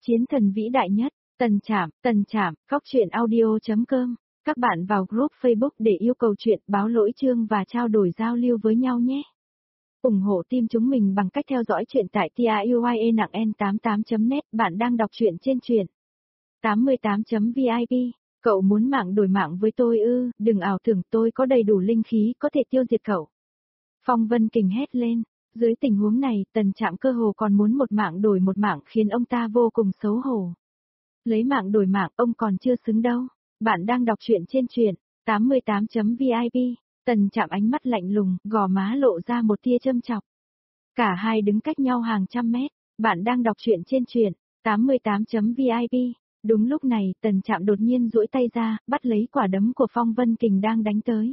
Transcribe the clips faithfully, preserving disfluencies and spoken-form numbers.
Chiến thần vĩ đại nhất, Tần Trạm, Tần Trạm, góc truyện audio.com. Các bạn vào group Facebook để yêu cầu chuyện, báo lỗi chương và trao đổi giao lưu với nhau nhé. ủng hộ team chúng mình bằng cách theo dõi chuyện tại tiuye nặng n tám mươi tám chấm net. Bạn đang đọc truyện trên truyện tám mươi tám chấm vip. Cậu muốn mạng đổi mạng với tôi ư? Đừng ảo tưởng tôi có đầy đủ linh khí có thể tiêu diệt cậu. Phong Vân Kình hét lên. Dưới tình huống này, Tần Trạm cơ hồ còn muốn một mạng đổi một mạng khiến ông ta vô cùng xấu hổ. Lấy mạng đổi mạng, ông còn chưa xứng đâu. Bạn đang đọc truyện trên truyện tám mươi tám chấm vip. Tần Trạm ánh mắt lạnh lùng, gò má lộ ra một tia châm chọc. Cả hai đứng cách nhau hàng trăm mét. Bạn đang đọc truyện trên truyện tám mươi tám chấm vip. Đúng lúc này, Tần Trạm đột nhiên duỗi tay ra, bắt lấy quả đấm của Phong Vân Kình đang đánh tới.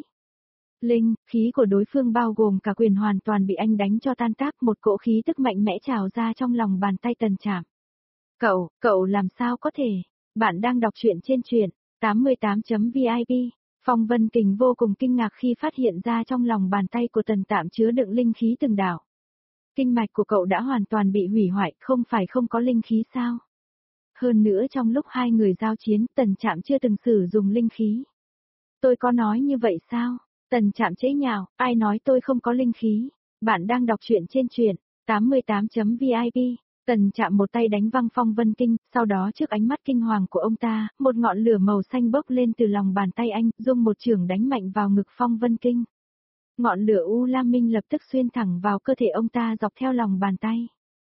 Linh, khí của đối phương bao gồm cả quyền hoàn toàn bị anh đánh cho tan tác, một cỗ khí tức mạnh mẽ trào ra trong lòng bàn tay Tần Trạm. Cậu, cậu làm sao có thể? Bạn đang đọc truyện trên truyện tám mươi tám chấm vip. Phong Vân Kình vô cùng kinh ngạc khi phát hiện ra trong lòng bàn tay của Tần Trạm chứa đựng linh khí từng đạo. Kinh mạch của cậu đã hoàn toàn bị hủy hoại, không phải không có linh khí sao? Hơn nữa trong lúc hai người giao chiến, Tần Trạm chưa từng sử dụng linh khí. Tôi có nói như vậy sao? Tần Trạm chế nhạo, ai nói tôi không có linh khí? Bạn đang đọc truyện trên truyện tám mươi tám chấm vip. Tần Trạm một tay đánh văng Phong Vân Kinh, sau đó trước ánh mắt kinh hoàng của ông ta, một ngọn lửa màu xanh bốc lên từ lòng bàn tay anh, dung một chưởng đánh mạnh vào ngực Phong Vân Kinh. Ngọn lửa U Lam Minh lập tức xuyên thẳng vào cơ thể ông ta dọc theo lòng bàn tay.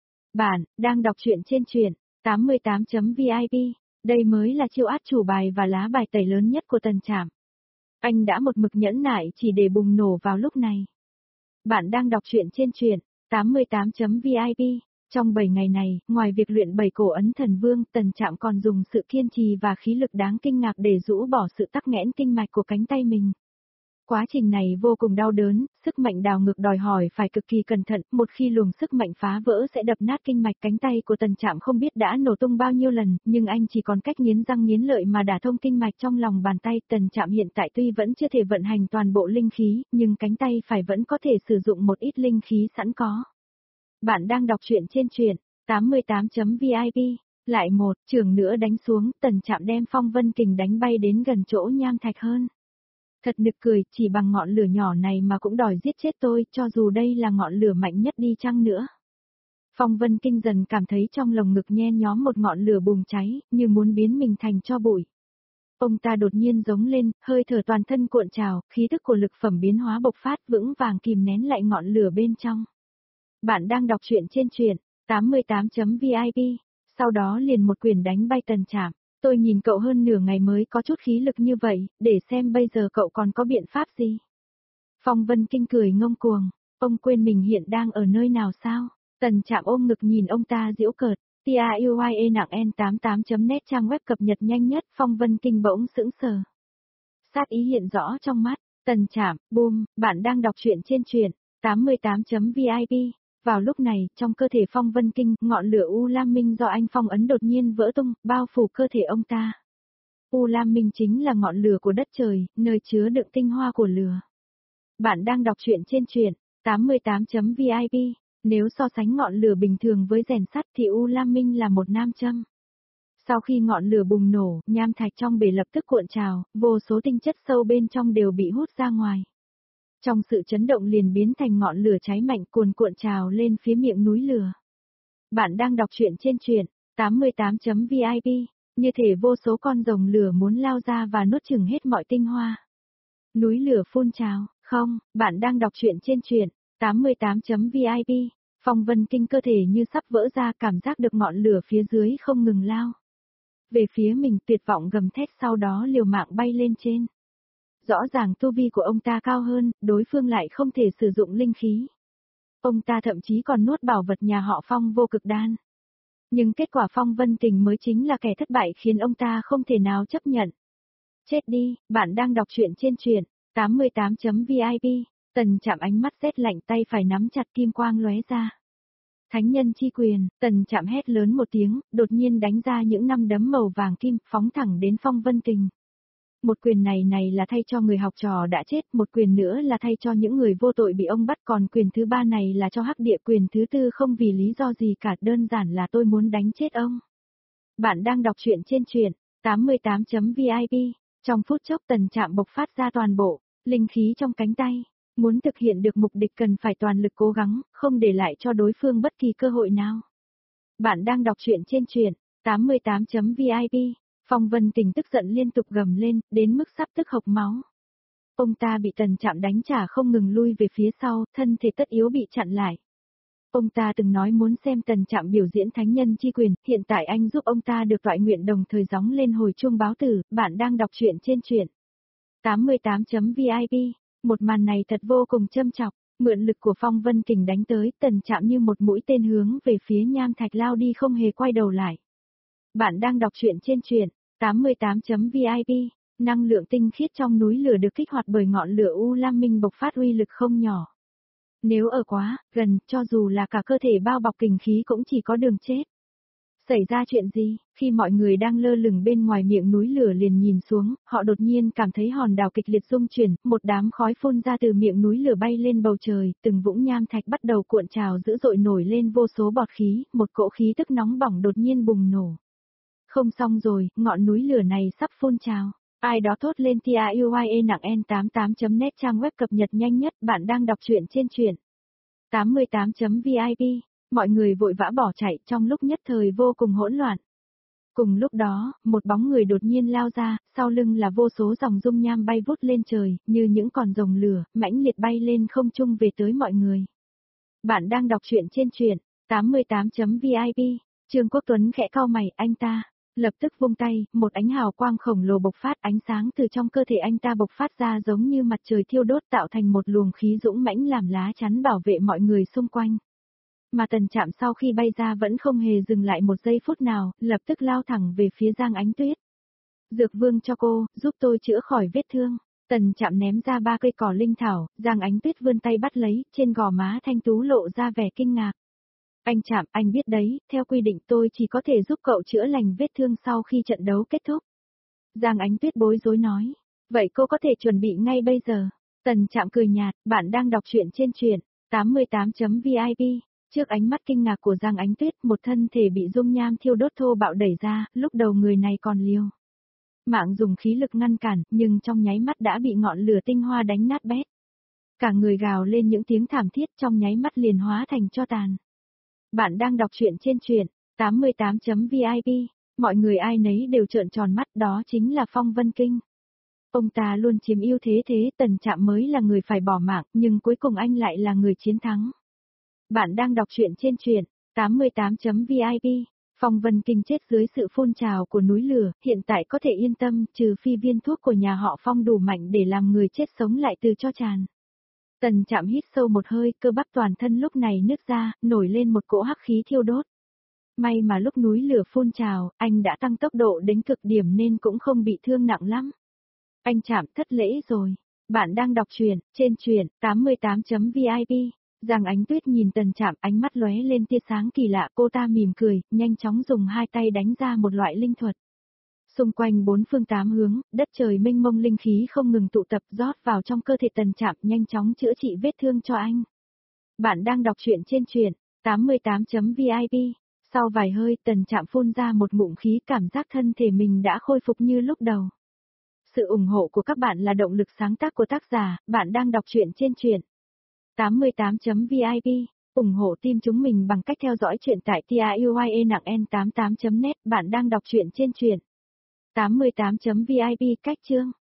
Bạn đang đọc truyện trên truyện tám mươi tám chấm vip. Đây mới là chiêu át chủ bài và lá bài tẩy lớn nhất của Tần Trạm. Anh đã một mực nhẫn nại chỉ để bùng nổ vào lúc này. Bạn đang đọc truyện trên truyện tám mươi tám chấm vip. Trong bảy ngày này, ngoài việc luyện bảy cổ ấn thần vương, Tần Trạm còn dùng sự kiên trì và khí lực đáng kinh ngạc để rũ bỏ sự tắc nghẽn kinh mạch của cánh tay mình. Quá trình này vô cùng đau đớn, sức mạnh đào ngược đòi hỏi phải cực kỳ cẩn thận, một khi luồng sức mạnh phá vỡ sẽ đập nát kinh mạch cánh tay của Tần Trạm không biết đã nổ tung bao nhiêu lần, nhưng anh chỉ còn cách nghiến răng nghiến lợi mà đả thông kinh mạch trong lòng bàn tay. Tần Trạm hiện tại tuy vẫn chưa thể vận hành toàn bộ linh khí, nhưng cánh tay phải vẫn có thể sử dụng một ít linh khí sẵn có. Bạn đang đọc truyện trên truyện tám mươi tám chấm vip. Lại một chưởng nữa đánh xuống, Tần Trạm đem Phong Vân Kình đánh bay đến gần chỗ nham thạch hơn. Thật nực cười, chỉ bằng ngọn lửa nhỏ này mà cũng đòi giết chết tôi, cho dù đây là ngọn lửa mạnh nhất đi chăng nữa. Phong Vân Kinh dần cảm thấy trong lồng ngực nhen nhóm một ngọn lửa bùng cháy, như muốn biến mình thành tro bụi. Ông ta đột nhiên giống lên, hơi thở toàn thân cuộn trào, khí tức của lực phẩm biến hóa bộc phát, vững vàng kìm nén lại ngọn lửa bên trong. Bạn đang đọc truyện trên truyện tám mươi tám chấm vip. Sau đó liền một quyền đánh bay Tần Trạm. Tôi nhìn cậu hơn nửa ngày mới có chút khí lực như vậy, để xem bây giờ cậu còn có biện pháp gì. Phong Vân Kinh cười ngông cuồng. Ông quên mình hiện đang ở nơi nào sao? Tần Trạm ôm ngực nhìn ông ta giễu cợt. tiuye nặng n tám mươi tám chấm net trang web cập nhật nhanh nhất. Phong Vân Kinh bỗng sững sờ. Sát ý hiện rõ trong mắt. Tần Trạm, boom, bạn đang đọc truyện trên truyện tám mươi tám chấm vip. Vào lúc này, trong cơ thể Phong Vân Kinh, ngọn lửa U Lam Minh do anh phong ấn đột nhiên vỡ tung, bao phủ cơ thể ông ta. U Lam Minh chính là ngọn lửa của đất trời, nơi chứa đựng tinh hoa của lửa. Bạn đang đọc truyện trên truyện tám mươi tám chấm vip. Nếu so sánh ngọn lửa bình thường với rèn sắt thì U Lam Minh là một nam châm. Sau khi ngọn lửa bùng nổ, nham thạch trong bể lập tức cuộn trào, vô số tinh chất sâu bên trong đều bị hút ra ngoài. Trong sự chấn động liền biến thành ngọn lửa cháy mạnh cuồn cuộn trào lên phía miệng núi lửa. Bạn đang đọc truyện trên truyện tám mươi tám chấm vip. Như thể vô số con rồng lửa muốn lao ra và nuốt chửng hết mọi tinh hoa. Núi lửa phun trào, không, bạn đang đọc truyện trên truyện tám mươi tám chấm vip. Phong Vân Kinh cơ thể như sắp vỡ ra, cảm giác được ngọn lửa phía dưới không ngừng lao về phía mình, tuyệt vọng gầm thét, sau đó liều mạng bay lên trên. Rõ ràng tu vi của ông ta cao hơn, đối phương lại không thể sử dụng linh khí. Ông ta thậm chí còn nuốt bảo vật nhà họ Phong vô cực đan. Nhưng kết quả Phong Vân Kình mới chính là kẻ thất bại khiến ông ta không thể nào chấp nhận. Chết đi, bạn đang đọc truyện trên truyện tám mươi tám chấm vip. Tần Trạm ánh mắt rét lạnh, tay phải nắm chặt kim quang lóe ra. Thánh nhân chi quyền, Tần Trạm hét lớn một tiếng, đột nhiên đánh ra những năm đấm màu vàng kim, phóng thẳng đến Phong Vân Kình. Một quyền này này là thay cho người học trò đã chết, một quyền nữa là thay cho những người vô tội bị ông bắt, còn quyền thứ ba này là cho Hắc Địa, quyền thứ tư không vì lý do gì cả, đơn giản là tôi muốn đánh chết ông. Bạn đang đọc truyện trên truyện tám mươi tám chấm vi i pi. Trong phút chốc Tần Trạm bộc phát ra toàn bộ linh khí trong cánh tay, muốn thực hiện được mục đích cần phải toàn lực cố gắng, không để lại cho đối phương bất kỳ cơ hội nào. Bạn đang đọc truyện trên truyện tám mươi tám chấm vi i pi. Phong Vân Kình tức giận liên tục gầm lên, đến mức sắp tức hộc máu. Ông ta bị Tần Trạm đánh trả không ngừng lui về phía sau, thân thể tất yếu bị chặn lại. Ông ta từng nói muốn xem Tần Trạm biểu diễn thánh nhân chi quyền, hiện tại anh giúp ông ta được toại nguyện đồng thời gióng lên hồi chuông báo tử. Bạn đang đọc truyện trên truyện tám mươi tám chấm vi i pi. Một màn này thật vô cùng châm chọc, mượn lực của Phong Vân Kình đánh tới, Tần Trạm như một mũi tên hướng về phía nham thạch lao đi không hề quay đầu lại. Bạn đang đọc truyện trên truyện tám mươi tám chấm vi i pi. Năng lượng tinh khiết trong núi lửa được kích hoạt bởi ngọn lửa U Lam Minh bộc phát uy lực không nhỏ. Nếu ở quá gần, cho dù là cả cơ thể bao bọc kình khí cũng chỉ có đường chết. Xảy ra chuyện gì? Khi mọi người đang lơ lửng bên ngoài miệng núi lửa liền nhìn xuống, họ đột nhiên cảm thấy hòn đảo kịch liệt rung chuyển, một đám khói phun ra từ miệng núi lửa bay lên bầu trời, từng vũng nham thạch bắt đầu cuộn trào dữ dội nổi lên vô số bọt khí, một cỗ khí tức nóng bỏng đột nhiên bùng nổ. Không xong rồi, ngọn núi lửa này sắp phun trào. Ai đó thốt lên tia u i e nặng n tám mươi tám chấm net trang web cập nhật nhanh nhất. Bạn đang đọc truyện trên truyện tám mươi tám chấm vi i pi. Mọi người vội vã bỏ chạy trong lúc nhất thời vô cùng hỗn loạn. Cùng lúc đó, một bóng người đột nhiên lao ra, sau lưng là vô số dòng dung nham bay vút lên trời, như những con rồng lửa, mãnh liệt bay lên không trung về tới mọi người. Bạn đang đọc truyện trên truyện tám mươi tám chấm vi i pi. Trương Quốc Tuấn khẽ cau mày, anh ta lập tức vung tay, một ánh hào quang khổng lồ bộc phát, ánh sáng từ trong cơ thể anh ta bộc phát ra giống như mặt trời thiêu đốt tạo thành một luồng khí dũng mãnh làm lá chắn bảo vệ mọi người xung quanh. Mà Tần Trạm sau khi bay ra vẫn không hề dừng lại một giây phút nào, lập tức lao thẳng về phía Giang Ánh Tuyết. Dược vương cho cô, giúp tôi chữa khỏi vết thương. Tần Trạm ném ra ba cây cỏ linh thảo, Giang Ánh Tuyết vươn tay bắt lấy, trên gò má thanh tú lộ ra vẻ kinh ngạc. Anh Trạm, anh biết đấy, theo quy định tôi chỉ có thể giúp cậu chữa lành vết thương sau khi trận đấu kết thúc. Giang Ánh Tuyết bối rối nói. Vậy cô có thể chuẩn bị ngay bây giờ. Tần Trạm cười nhạt, bạn đang đọc truyện trên truyện tám mươi tám chấm vi i pi. Trước ánh mắt kinh ngạc của Giang Ánh Tuyết, một thân thể bị dung nham thiêu đốt thô bạo đẩy ra, lúc đầu người này còn liều mạng dùng khí lực ngăn cản, nhưng trong nháy mắt đã bị ngọn lửa tinh hoa đánh nát bét. Cả người gào lên những tiếng thảm thiết, trong nháy mắt liền hóa thành tro tàn. Bạn đang đọc truyện trên truyện tám mươi tám chấm vi i pi. Mọi người ai nấy đều trợn tròn mắt, đó chính là Phong Vân Kinh. Ông ta luôn chiếm ưu thế, thế Tần Trạm mới là người phải bỏ mạng, nhưng cuối cùng anh lại là người chiến thắng. Bạn đang đọc truyện trên truyện tám mươi tám chấm vi i pi. Phong Vân Kinh chết dưới sự phun trào của núi lửa, hiện tại có thể yên tâm, trừ phi viên thuốc của nhà họ Phong đủ mạnh để làm người chết sống lại từ tro tràn. Tần Trạm hít sâu một hơi, cơ bắp toàn thân lúc này nứt ra, nổi lên một cỗ hắc khí thiêu đốt. May mà lúc núi lửa phun trào, anh đã tăng tốc độ đến cực điểm nên cũng không bị thương nặng lắm. Anh Trạm, thất lễ rồi. Bạn đang đọc truyện trên truyện tám mươi tám chấm vi i pi. Giang Ánh Tuyết nhìn Tần Trạm, ánh mắt lóe lên tia sáng kỳ lạ, cô ta mỉm cười, nhanh chóng dùng hai tay đánh ra một loại linh thuật. Xung quanh bốn phương tám hướng, đất trời mênh mông linh khí không ngừng tụ tập rót vào trong cơ thể Tần Trạm, nhanh chóng chữa trị vết thương cho anh. Bạn đang đọc truyện trên truyện tám mươi tám chấm vi i pi. Sau vài hơi, Tần Trạm phun ra một ngụm khí, cảm giác thân thể mình đã khôi phục như lúc đầu. Sự ủng hộ của các bạn là động lực sáng tác của tác giả. Bạn đang đọc truyện trên truyện tám mươi tám chấm vi i pi. Ủng hộ team chúng mình bằng cách theo dõi truyện tại tia u i e nặng n tám mươi tám chấm net. Bạn đang đọc truyện trên truyện tám mươi tám chấm vi i pi. Cách chương